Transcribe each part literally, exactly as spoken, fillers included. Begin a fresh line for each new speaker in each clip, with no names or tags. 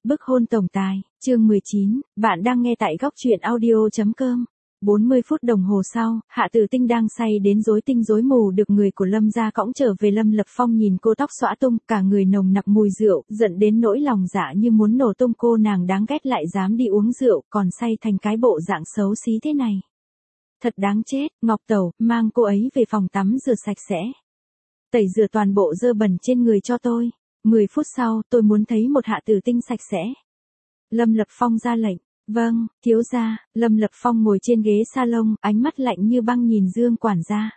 Bức hôn tổng tài, chương mười chín, bạn đang nghe tại góc truyện audio chấm com. bốn mươi phút đồng hồ sau, Hạ Tử Tinh đang say đến rối tinh rối mù được người của Lâm gia cõng trở về. Lâm Lập Phong nhìn cô tóc xõa tung, cả người nồng nặc mùi rượu, giận đến nỗi lòng dạ như muốn nổ tung. Cô nàng đáng ghét lại dám đi uống rượu, còn say thành cái bộ dạng xấu xí thế này. Thật đáng chết. Ngọc Tẩu, mang cô ấy về phòng tắm rửa sạch sẽ. Tẩy rửa toàn bộ dơ bẩn trên người cho tôi. mười phút sau, tôi muốn thấy một Hạ Tử Tinh sạch sẽ. Lâm Lập Phong ra lệnh. Vâng, thiếu gia. Lâm Lập Phong ngồi trên ghế salon, ánh mắt lạnh như băng nhìn Dương quản gia.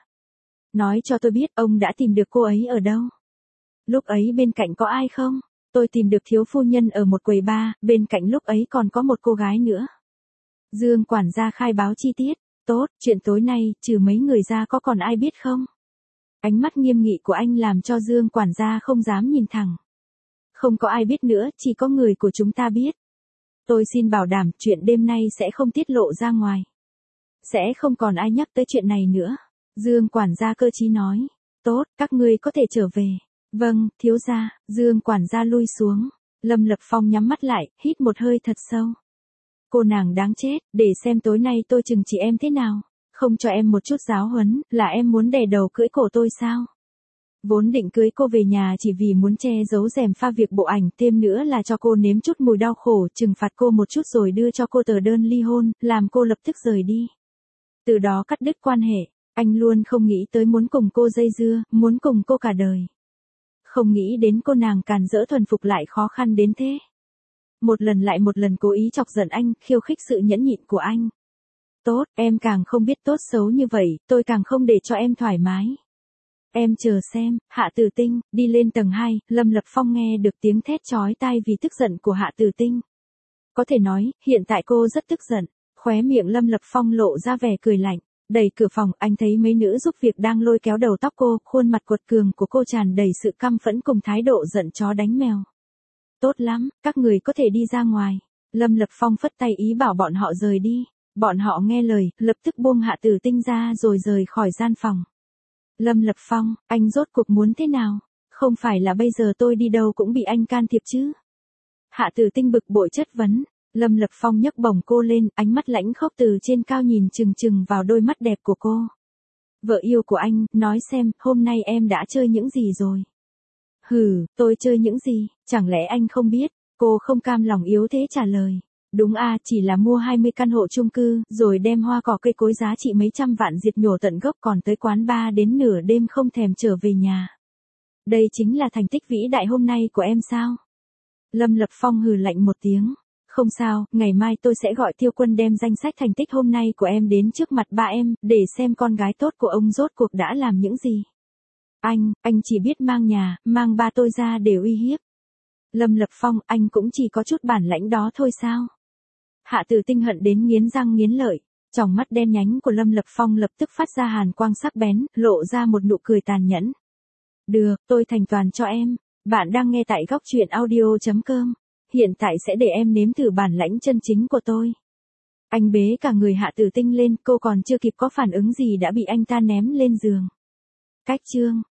Nói cho tôi biết ông đã tìm được cô ấy ở đâu. Lúc ấy bên cạnh có ai không? Tôi tìm được thiếu phu nhân ở một quầy bar, bên cạnh lúc ấy còn có một cô gái nữa. Dương quản gia khai báo chi tiết. Tốt, chuyện tối nay, trừ mấy người ra có còn ai biết không? Ánh mắt nghiêm nghị của anh làm cho Dương quản gia không dám nhìn thẳng. Không có ai biết nữa, chỉ có người của chúng ta biết. Tôi xin bảo đảm chuyện đêm nay sẽ không tiết lộ ra ngoài. Sẽ không còn ai nhắc tới chuyện này nữa. Dương quản gia cơ trí nói. Tốt, các ngươi có thể trở về. Vâng, thiếu gia. Dương quản gia lui xuống. Lâm Lập Phong nhắm mắt lại, hít một hơi thật sâu. Cô nàng đáng chết, để xem tối nay tôi trừng trị em thế nào. Không cho em một chút giáo huấn, là em muốn đè đầu cưỡi cổ tôi sao? Vốn định cưới cô về nhà chỉ vì muốn che giấu rèm pha việc bộ ảnh, thêm nữa là cho cô nếm chút mùi đau khổ, trừng phạt cô một chút rồi đưa cho cô tờ đơn ly hôn, làm cô lập tức rời đi. Từ đó cắt đứt quan hệ, anh luôn không nghĩ tới muốn cùng cô dây dưa, muốn cùng cô cả đời. Không nghĩ đến cô nàng càn rỡ thuần phục lại khó khăn đến thế. Một lần lại một lần cố ý chọc giận anh, khiêu khích sự nhẫn nhịn của anh. Tốt, em càng không biết tốt xấu như vậy, tôi càng không để cho em thoải mái. Em chờ xem. Hạ Tử Tinh, đi lên tầng hai, Lâm Lập Phong nghe được tiếng thét chói tai vì tức giận của Hạ Tử Tinh. Có thể nói, hiện tại cô rất tức giận. Khóe miệng Lâm Lập Phong lộ ra vẻ cười lạnh. Đẩy cửa phòng, anh thấy mấy nữ giúp việc đang lôi kéo đầu tóc cô, khuôn mặt quật cường của cô tràn đầy sự căm phẫn cùng thái độ giận chó đánh mèo. Tốt lắm, các người có thể đi ra ngoài. Lâm Lập Phong phất tay ý bảo bọn họ rời đi. Bọn họ nghe lời, lập tức buông Hạ Tử Tinh ra rồi rời khỏi gian phòng. Lâm Lập Phong, anh rốt cuộc muốn thế nào? Không phải là bây giờ tôi đi đâu cũng bị anh can thiệp chứ? Hạ Tử Tinh bực bội chất vấn. Lâm Lập Phong nhấc bổng cô lên, ánh mắt lãnh khốc từ trên cao nhìn chừng chừng vào đôi mắt đẹp của cô. Vợ yêu của anh, nói xem, hôm nay em đã chơi những gì rồi? Hừ, tôi chơi những gì, chẳng lẽ anh không biết? Cô không cam lòng yếu thế trả lời. Đúng a, à, chỉ là mua hai mươi căn hộ chung cư, rồi đem hoa cỏ cây cối giá trị mấy trăm vạn diệt nhổ tận gốc, còn tới quán bar đến nửa đêm không thèm trở về nhà. Đây chính là thành tích vĩ đại hôm nay của em sao? Lâm Lập Phong hừ lạnh một tiếng. Không sao, ngày mai tôi sẽ gọi Tiêu Quân đem danh sách thành tích hôm nay của em đến trước mặt ba em, để xem con gái tốt của ông rốt cuộc đã làm những gì. Anh, anh chỉ biết mang nhà, mang ba tôi ra để uy hiếp. Lâm Lập Phong, anh cũng chỉ có chút bản lãnh đó thôi sao? Hạ Tử Tinh hận đến nghiến răng nghiến lợi, tròng mắt đen nhánh của Lâm Lập Phong lập tức phát ra hàn quang sắc bén, lộ ra một nụ cười tàn nhẫn. Được, tôi thành toàn cho em. Bạn đang nghe tại góc truyện audio chấm com. Hiện tại sẽ để em nếm thử bản lãnh chân chính của tôi. Anh bế cả người Hạ Tử Tinh lên, cô còn chưa kịp có phản ứng gì đã bị anh ta ném lên giường. Cách chương